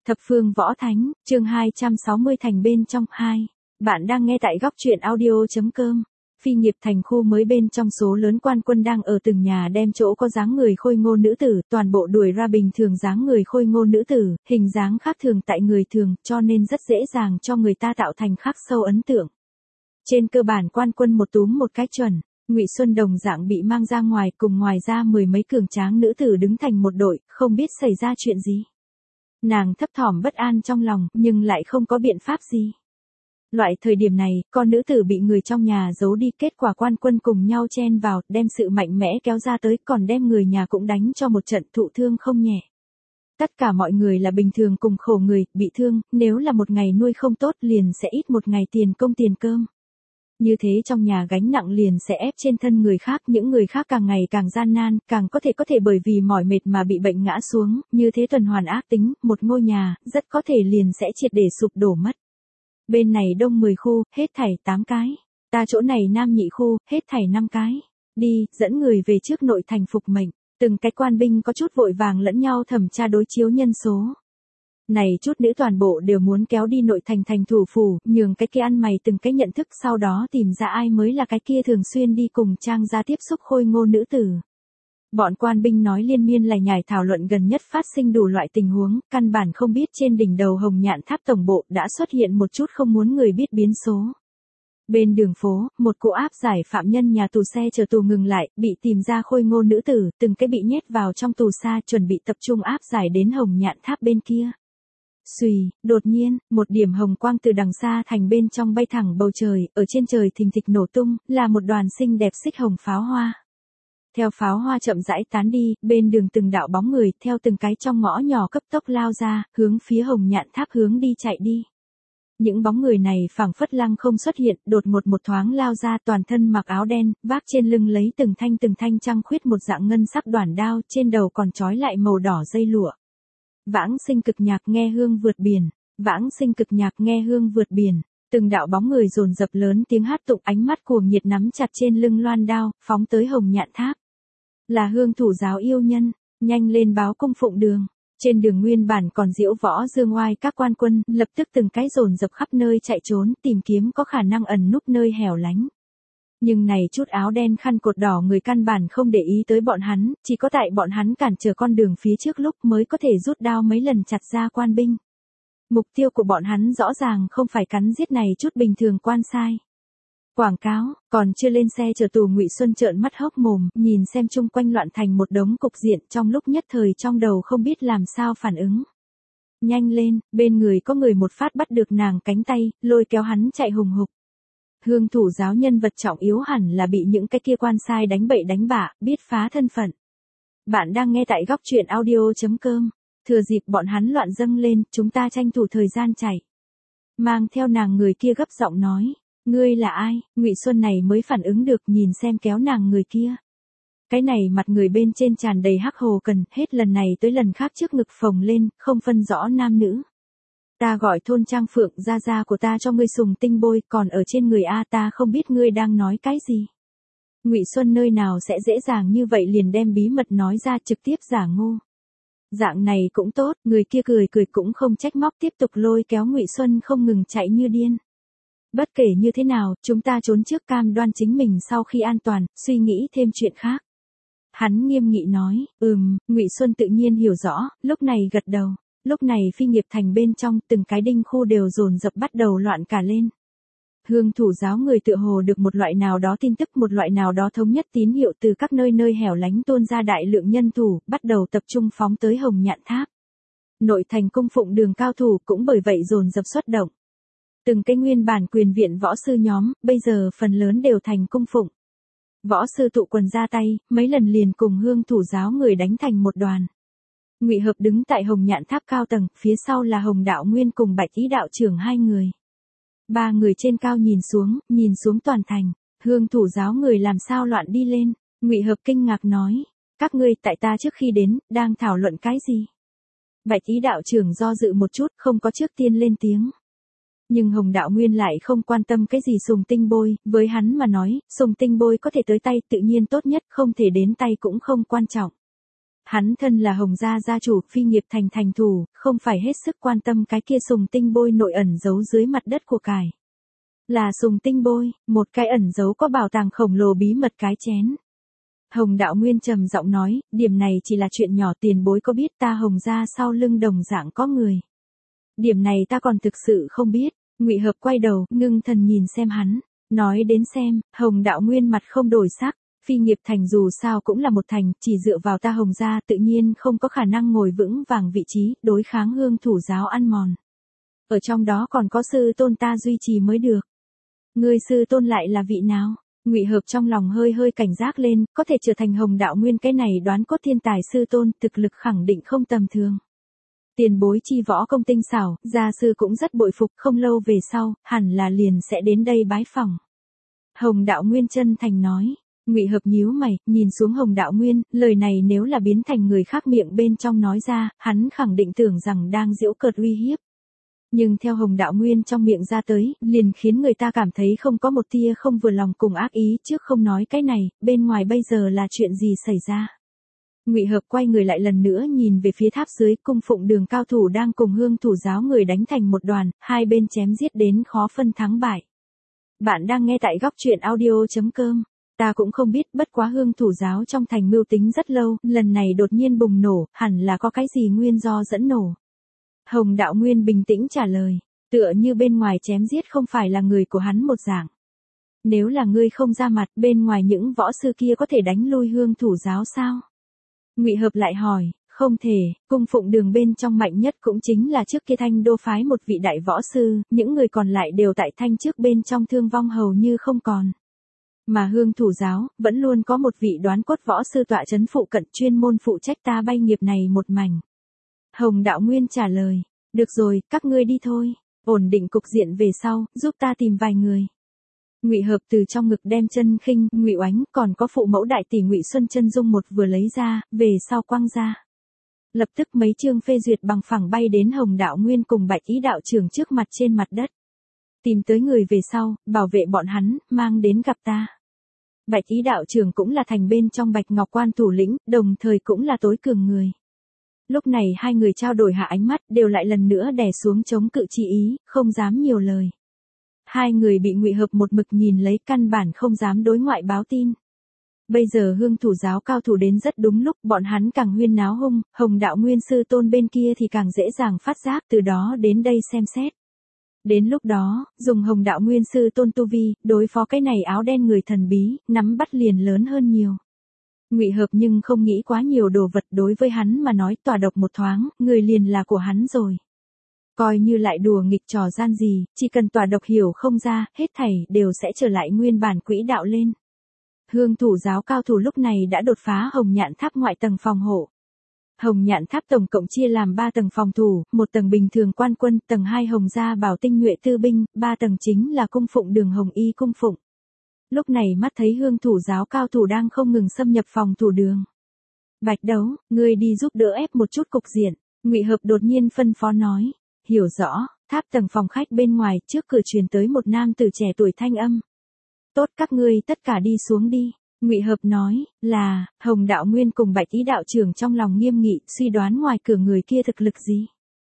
Thập phương võ thánh, chương 260 thành bên trong 2. Bạn đang nghe tại góc truyện audio.com. Phi nghiệp thành khu mới bên trong số lớn quan quân đang ở từng nhà đem chỗ có dáng người khôi ngô nữ tử, toàn bộ đuổi ra bình thường dáng người khôi ngô nữ tử, hình dáng khác thường tại người thường, cho nên rất dễ dàng cho người ta tạo thành khắc sâu ấn tượng. Trên cơ bản quan quân một túm một cái chuẩn. Ngụy Xuân đồng dạng bị mang ra ngoài, cùng ngoài ra mười mấy cường tráng nữ tử đứng thành một đội, không biết xảy ra chuyện gì. Nàng thấp thỏm bất an trong lòng, nhưng lại không có biện pháp gì. Loại thời điểm này, con nữ tử bị người trong nhà giấu đi, kết quả quan quân cùng nhau chen vào, đem sự mạnh mẽ kéo ra tới, còn đem người nhà cũng đánh cho một trận, thụ thương không nhẹ. Tất cả mọi người là bình thường cùng khổ người, bị thương, nếu là một ngày nuôi không tốt liền sẽ ít một ngày tiền công tiền cơm. Như thế trong nhà gánh nặng liền sẽ ép trên thân người khác, những người khác càng ngày càng gian nan, càng có thể bởi vì mỏi mệt mà bị bệnh ngã xuống, như thế tuần hoàn ác tính, một ngôi nhà, rất có thể liền sẽ triệt để sụp đổ mất. Bên này đông 10 khu, hết thảy 8 cái. Ta chỗ này nam nhị khu, hết thảy 5 cái. Đi, dẫn người về trước nội thành phục mệnh. Từng cái quan binh có chút vội vàng lẫn nhau thẩm tra đối chiếu nhân số. Này chút nữ toàn bộ đều muốn kéo đi nội thành thành thủ phủ, nhường cái kia ăn mày từng cái nhận thức, sau đó tìm ra ai mới là cái kia thường xuyên đi cùng trang gia tiếp xúc khôi ngô nữ tử. Bọn quan binh nói liên miên lải nhải thảo luận gần nhất phát sinh đủ loại tình huống, căn bản không biết trên đỉnh đầu Hồng Nhạn Tháp tổng bộ đã xuất hiện một chút không muốn người biết biến số. Bên đường phố, một cô áp giải phạm nhân nhà tù xe chờ tù ngừng lại, bị tìm ra khôi ngô nữ tử, từng cái bị nhét vào trong tù xa, chuẩn bị tập trung áp giải đến Hồng Nhạn Tháp bên kia. Xùy, đột nhiên, một điểm hồng quang từ đằng xa thành bên trong bay thẳng bầu trời, ở trên trời thình thịch nổ tung, là một đoàn xinh đẹp xích hồng pháo hoa. Theo pháo hoa chậm rãi tán đi, bên đường từng đạo bóng người, theo từng cái trong ngõ nhỏ cấp tốc lao ra, hướng phía Hồng Nhạn Tháp hướng đi chạy đi. Những bóng người này phảng phất lăng không xuất hiện, đột ngột một thoáng lao ra, toàn thân mặc áo đen, vác trên lưng lấy từng thanh trăng khuyết một dạng ngân sắc đoản đao, trên đầu còn trói lại màu đỏ dây lụa. Vãng sinh cực nhạc nghe hương vượt biển, vãng sinh cực nhạc nghe hương vượt biển. Từng đạo bóng người dồn dập lớn tiếng hát tụng, ánh mắt cuồng nhiệt nắm chặt trên lưng loan đao, phóng tới Hồng Nhạn Tháp. Là Hương thủ giáo yêu nhân, nhanh lên báo cung phụng đường. Trên đường nguyên bản còn diễu võ dương oai các quan quân, lập tức từng cái dồn dập khắp nơi chạy trốn, tìm kiếm có khả năng ẩn núp nơi hẻo lánh. Nhưng này chút áo đen khăn cột đỏ người căn bản không để ý tới bọn hắn, chỉ có tại bọn hắn cản trở con đường phía trước lúc mới có thể rút đao mấy lần chặt ra quan binh. Mục tiêu của bọn hắn rõ ràng không phải cắn giết này chút bình thường quan sai. Quảng cáo, còn chưa lên xe chờ tù Ngụy Xuân trợn mắt hốc mồm, nhìn xem chung quanh loạn thành một đống cục diện, trong lúc nhất thời trong đầu không biết làm sao phản ứng. Nhanh lên, bên người có người một phát bắt được nàng cánh tay, lôi kéo hắn chạy hùng hục. Hương thủ giáo nhân vật trọng yếu hẳn là bị những cái kia quan sai đánh bậy đánh bạ, biết phá thân phận. Bạn đang nghe tại góc truyện audio.com. Thừa dịp bọn hắn loạn dâng lên, chúng ta tranh thủ thời gian chạy. Mang theo nàng người kia gấp giọng nói, ngươi là ai? Ngụy Xuân này mới phản ứng được, nhìn xem kéo nàng người kia. Cái này mặt người bên trên tràn đầy hắc hồ cần, hết lần này tới lần khác trước ngực phồng lên, không phân rõ nam nữ. Ta gọi thôn Trang Phượng, gia của ta cho ngươi sùng tinh bôi, còn ở trên người A ta không biết ngươi đang nói cái gì. Ngụy Xuân nơi nào sẽ dễ dàng như vậy liền đem bí mật nói ra, trực tiếp giả ngu. Dạng này cũng tốt, người kia cười cũng không trách móc, tiếp tục lôi kéo Ngụy Xuân không ngừng chạy như điên. Bất kể như thế nào, chúng ta trốn trước, cam đoan chính mình sau khi an toàn, suy nghĩ thêm chuyện khác. Hắn nghiêm nghị nói, Ngụy Xuân tự nhiên hiểu rõ, lúc này gật đầu. Lúc này Phi nghiệp thành bên trong, từng cái đinh khu đều dồn dập bắt đầu loạn cả lên. Hương thủ giáo người tựa hồ được một loại nào đó tin tức, một loại nào đó thống nhất tín hiệu từ các nơi hẻo lánh tuôn ra đại lượng nhân thủ, bắt đầu tập trung phóng tới Hồng Nhạn Tháp. Nội thành cung phụng đường cao thủ cũng bởi vậy dồn dập xuất động. Từng cái nguyên bản quyền viện võ sư nhóm, bây giờ phần lớn đều thành cung phụng. Võ sư tụ quần ra tay, mấy lần liền cùng hương thủ giáo người đánh thành một đoàn. Ngụy Hợp đứng tại Hồng Nhạn Tháp cao tầng, phía sau là Hồng Đạo Nguyên cùng Bạch Ý đạo trưởng hai người. Ba người trên cao nhìn xuống toàn thành, hương thủ giáo người làm sao loạn đi lên. Ngụy Hợp kinh ngạc nói, các ngươi tại ta trước khi đến, đang thảo luận cái gì? Bạch Ý đạo trưởng do dự một chút, không có trước tiên lên tiếng. Nhưng Hồng Đạo Nguyên lại không quan tâm cái gì sùng tinh bôi, với hắn mà nói, sùng tinh bôi có thể tới tay tự nhiên tốt nhất, không thể đến tay cũng không quan trọng. Hắn thân là Hồng gia gia chủ, phi nghiệp thành thành thủ, không phải hết sức quan tâm cái kia sùng tinh bôi nội ẩn giấu dưới mặt đất của cải. Là sùng tinh bôi, một cái ẩn giấu có bảo tàng khổng lồ bí mật cái chén. Hồng Đạo Nguyên trầm giọng nói, điểm này chỉ là chuyện nhỏ, tiền bối có biết ta Hồng gia sau lưng đồng dạng có người. Điểm này ta còn thực sự không biết. Ngụy Hợp quay đầu, ngưng thần nhìn xem hắn. Nói đến xem, Hồng Đạo Nguyên mặt không đổi sắc. Phi nghiệp thành dù sao cũng là một thành, chỉ dựa vào ta Hồng gia tự nhiên không có khả năng ngồi vững vàng vị trí, đối kháng Hương thủ giáo ăn mòn. Ở trong đó còn có sư tôn ta duy trì mới được. Người sư tôn lại là vị nào? Ngụy Hợp trong lòng hơi hơi cảnh giác lên, có thể trở thành Hồng Đạo Nguyên cái này đoán cốt thiên tài sư tôn, thực lực khẳng định không tầm thường. Tiền bối chi võ công tinh xảo, gia sư cũng rất bội phục, không lâu về sau, hẳn là liền sẽ đến đây bái phỏng. Hồng Đạo Nguyên chân thành nói. Ngụy Hợp nhíu mày, nhìn xuống Hồng Đạo Nguyên, lời này nếu là biến thành người khác miệng bên trong nói ra, hắn khẳng định tưởng rằng đang giễu cợt uy hiếp. Nhưng theo Hồng Đạo Nguyên trong miệng ra tới, liền khiến người ta cảm thấy không có một tia không vừa lòng cùng ác ý, trước không nói cái này, bên ngoài bây giờ là chuyện gì xảy ra. Ngụy Hợp quay người lại lần nữa nhìn về phía tháp dưới, cung phụng đường cao thủ đang cùng Hương thủ giáo người đánh thành một đoàn, hai bên chém giết đến khó phân thắng bại. Bạn đang nghe tại góc truyện audio.com. Ta cũng không biết, bất quá Hương thủ giáo trong thành mưu tính rất lâu, lần này đột nhiên bùng nổ, hẳn là có cái gì nguyên do dẫn nổ. Hồng Đạo Nguyên bình tĩnh trả lời, tựa như bên ngoài chém giết không phải là người của hắn một dạng. Nếu là ngươi không ra mặt, bên ngoài những võ sư kia có thể đánh lui Hương thủ giáo sao? Ngụy Hợp lại hỏi, không thể, cung phụng đường bên trong mạnh nhất cũng chính là trước kia Thanh Đô phái một vị đại võ sư, những người còn lại đều tại Thanh trước bên trong thương vong hầu như không còn. Mà Hương thủ giáo, vẫn luôn có một vị đoán cốt võ sư tọa chấn phụ cận chuyên môn phụ trách ta bay nghiệp này một mảnh. Hồng Đạo Nguyên trả lời, được rồi, các ngươi đi thôi, ổn định cục diện về sau, giúp ta tìm vài người. Ngụy Hợp từ trong ngực đem Chân Khinh, Ngụy Oánh, còn có phụ mẫu đại tỷ Ngụy Xuân Chân Dung một vừa lấy ra, về sau quăng ra. Lập tức mấy chương phê duyệt bằng phẳng bay đến Hồng Đạo Nguyên cùng Bạch Ý đạo trưởng trước mặt trên mặt đất. Tìm tới người về sau, bảo vệ bọn hắn, mang đến gặp ta. Bạch Ý đạo trưởng cũng là thành bên trong Bạch Ngọc Quan thủ lĩnh, đồng thời cũng là tối cường người. Lúc này hai người trao đổi hạ ánh mắt, đều lại lần nữa đè xuống chống cự chi ý, không dám nhiều lời. Hai người bị Ngụy Hợp một mực nhìn lấy, căn bản không dám đối ngoại báo tin. Bây giờ Hương thủ giáo cao thủ đến rất đúng lúc, bọn hắn càng huyên náo hung, Hồng Đạo Nguyên sư tôn bên kia thì càng dễ dàng phát giác, từ đó đến đây xem xét. Đến lúc đó, dùng Hồng Đạo Nguyên sư tôn tu vi, đối phó cái này áo đen người thần bí, nắm bắt liền lớn hơn nhiều. Ngụy Hợp nhưng không nghĩ quá nhiều đồ vật, đối với hắn mà nói tỏa độc một thoáng, người liền là của hắn rồi. Coi như lại đùa nghịch trò gian gì, chỉ cần tỏa độc hiểu không ra, hết thảy đều sẽ trở lại nguyên bản quỹ đạo lên. Hương thủ giáo cao thủ lúc này đã đột phá Hồng Nhạn Tháp ngoại tầng phòng hộ. Hồng Nhạn Tháp tổng cộng chia làm 3 tầng phòng thủ, một tầng bình thường quan quân, tầng 2 Hồng gia bảo tinh nhuệ tư binh, 3 tầng chính là cung phụng đường Hồng Y cung phụng. Lúc này mắt thấy Hương thủ giáo cao thủ đang không ngừng xâm nhập phòng thủ đường. Bạch Đấu, ngươi đi giúp đỡ ép một chút cục diện. Ngụy Hợp đột nhiên phân phó nói. Hiểu rõ. Tháp tầng phòng khách bên ngoài, trước cửa truyền tới một nam tử trẻ tuổi thanh âm. Tốt, các ngươi tất cả đi xuống đi. Ngụy Hợp nói, là, Hồng Đạo Nguyên cùng Bạch Ý đạo trưởng trong lòng nghiêm nghị, suy đoán ngoài cửa người kia thực lực gì.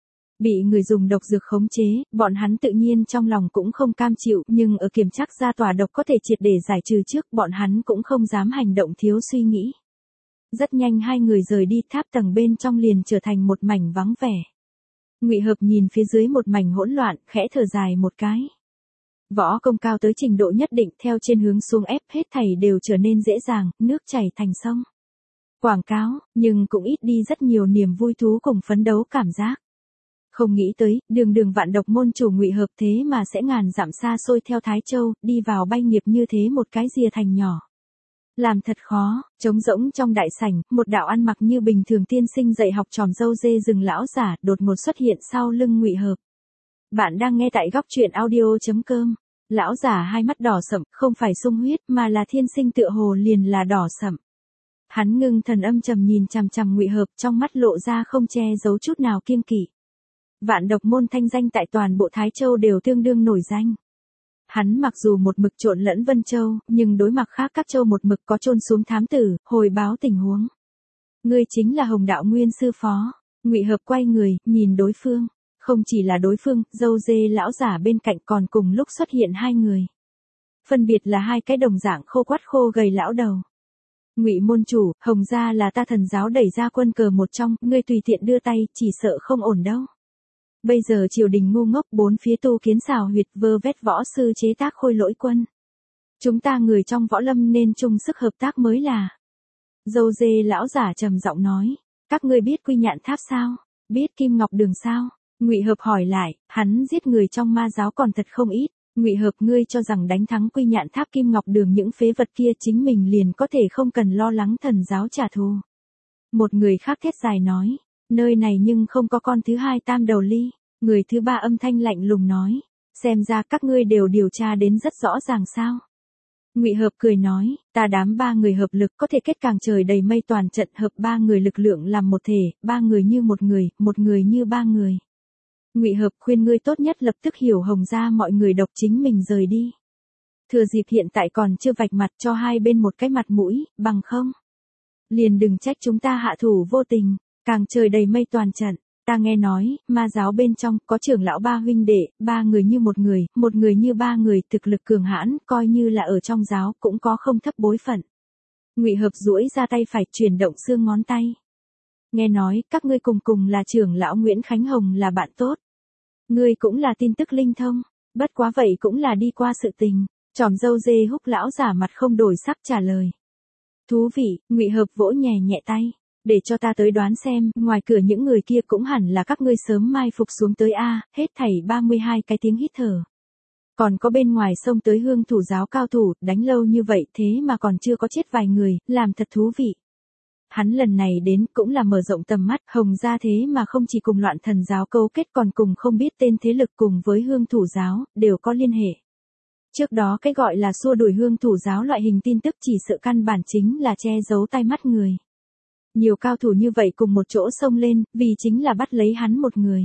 Bị người dùng độc dược khống chế, bọn hắn tự nhiên trong lòng cũng không cam chịu, nhưng ở kiểm chắc ra tòa độc có thể triệt để giải trừ trước, bọn hắn cũng không dám hành động thiếu suy nghĩ. Rất nhanh hai người rời đi, tháp tầng bên trong liền trở thành một mảnh vắng vẻ. Ngụy Hợp nhìn phía dưới một mảnh hỗn loạn, khẽ thở dài một cái. Võ công cao tới trình độ nhất định, theo trên hướng xuống ép, hết thảy đều trở nên dễ dàng, nước chảy thành sông. Quảng cáo, nhưng cũng ít đi rất nhiều niềm vui thú cùng phấn đấu cảm giác. Không nghĩ tới, đường vạn độc môn chủ Ngụy Hợp thế mà sẽ ngàn dặm xa xôi theo Thái Châu, đi vào bay nghiệp như thế một cái rìa thành nhỏ. Làm thật khó, trống rỗng trong đại sảnh, một đạo ăn mặc như bình thường tiên sinh dạy học tròm râu dê rừng lão giả đột ngột xuất hiện sau lưng Ngụy Hợp. Bạn đang nghe tại góc truyện audio.com. Lão giả hai mắt đỏ sậm, không phải sung huyết mà là thiên sinh tựa hồ liền là đỏ sậm. Hắn ngưng thần âm trầm nhìn chằm chằm Ngụy Hợp, trong mắt lộ ra không che giấu chút nào kiêng kỵ. Vạn độc môn thanh danh tại toàn bộ Thái Châu đều tương đương nổi danh. Hắn mặc dù một mực trộn lẫn Vân Châu, nhưng đối mặt khác các châu một mực có chôn xuống thám tử, hồi báo tình huống. Ngươi chính là Hồng đạo nguyên sư phó. Ngụy Hợp quay người, nhìn đối phương. Không chỉ là đối phương, dâu dê lão giả bên cạnh còn cùng lúc xuất hiện hai người. Phân biệt là hai cái đồng dạng khô quắt khô gầy lão đầu. Ngụy môn chủ, Hồng gia là ta Thần giáo đẩy ra quân cờ một trong, ngươi tùy tiện đưa tay, chỉ sợ không ổn đâu. Bây giờ triều đình ngu ngốc bốn phía tu kiến xào huyệt vơ vét võ sư chế tác khôi lỗi quân. Chúng ta người trong võ lâm nên chung sức hợp tác mới là. Dâu dê lão giả trầm giọng nói, các ngươi biết Quy Nhạn Tháp sao? Biết Kim Ngọc Đường sao? Ngụy Hợp hỏi lại, hắn giết người trong ma giáo còn thật không ít. Ngụy Hợp, ngươi cho rằng đánh thắng Quy Nhạn Tháp Kim Ngọc Đường những phế vật kia chính mình liền có thể không cần lo lắng Thần giáo trả thù. Một người khác thét dài nói, nơi này nhưng không có con thứ hai Tam Đầu Ly. Người thứ ba âm thanh lạnh lùng nói, xem ra các ngươi đều điều tra đến rất rõ ràng sao. Ngụy Hợp cười nói, ta đám ba người hợp lực có thể kết càng trời đầy mây toàn trận, hợp ba người lực lượng làm một thể, ba người như một người như ba người. Ngụy Hợp, khuyên ngươi tốt nhất lập tức hiểu Hồng gia mọi người độc chính mình rời đi. Thừa dịp hiện tại còn chưa vạch mặt cho hai bên một cái mặt mũi, bằng không. Liền đừng trách chúng ta hạ thủ vô tình, càng trời đầy mây toàn trận. Ta nghe nói, ma giáo bên trong có trưởng lão ba huynh đệ, ba người như một người như ba người, thực lực cường hãn, coi như là ở trong giáo cũng có không thấp bối phận. Ngụy Hợp duỗi ra tay phải, chuyển động xương ngón tay. Nghe nói, các ngươi cùng là trưởng lão Nguyễn Khánh Hồng là bạn tốt. Ngươi cũng là tin tức linh thông, bất quá vậy cũng là đi qua sự tình. Tròm dâu dê húc lão giả mặt không đổi sắc trả lời. Thú vị, Ngụy Hợp vỗ nhẹ nhẹ tay. Để cho ta tới đoán xem, ngoài cửa những người kia cũng hẳn là các ngươi sớm mai phục xuống tới a, hết thảy 32 cái tiếng hít thở. Còn có bên ngoài xông tới Hương Thủ giáo cao thủ, đánh lâu như vậy thế mà còn chưa có chết vài người, làm thật thú vị. Hắn lần này đến cũng là mở rộng tầm mắt, Hồng gia thế mà không chỉ cùng Loạn Thần giáo cấu kết còn cùng không biết tên thế lực cùng với Hương Thủ giáo, đều có liên hệ. Trước đó cái gọi là xua đuổi Hương Thủ giáo loại hình tin tức chỉ sợ căn bản chính là che giấu tai mắt người. Nhiều cao thủ như vậy cùng một chỗ xông lên, vì chính là bắt lấy hắn một người.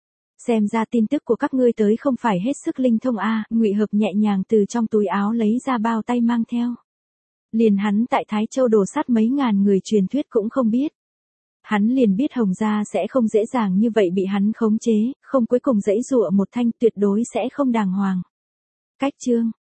Xem ra tin tức của các ngươi tới không phải hết sức linh thông a. Ngụy Hợp nhẹ nhàng từ trong túi áo lấy ra bao tay mang theo. Liền hắn tại Thái Châu đổ sát mấy ngàn người truyền thuyết cũng không biết. Hắn liền biết Hồng gia sẽ không dễ dàng như vậy bị hắn khống chế, không cuối cùng dãy dụa một thanh, tuyệt đối sẽ không đàng hoàng. Cách chương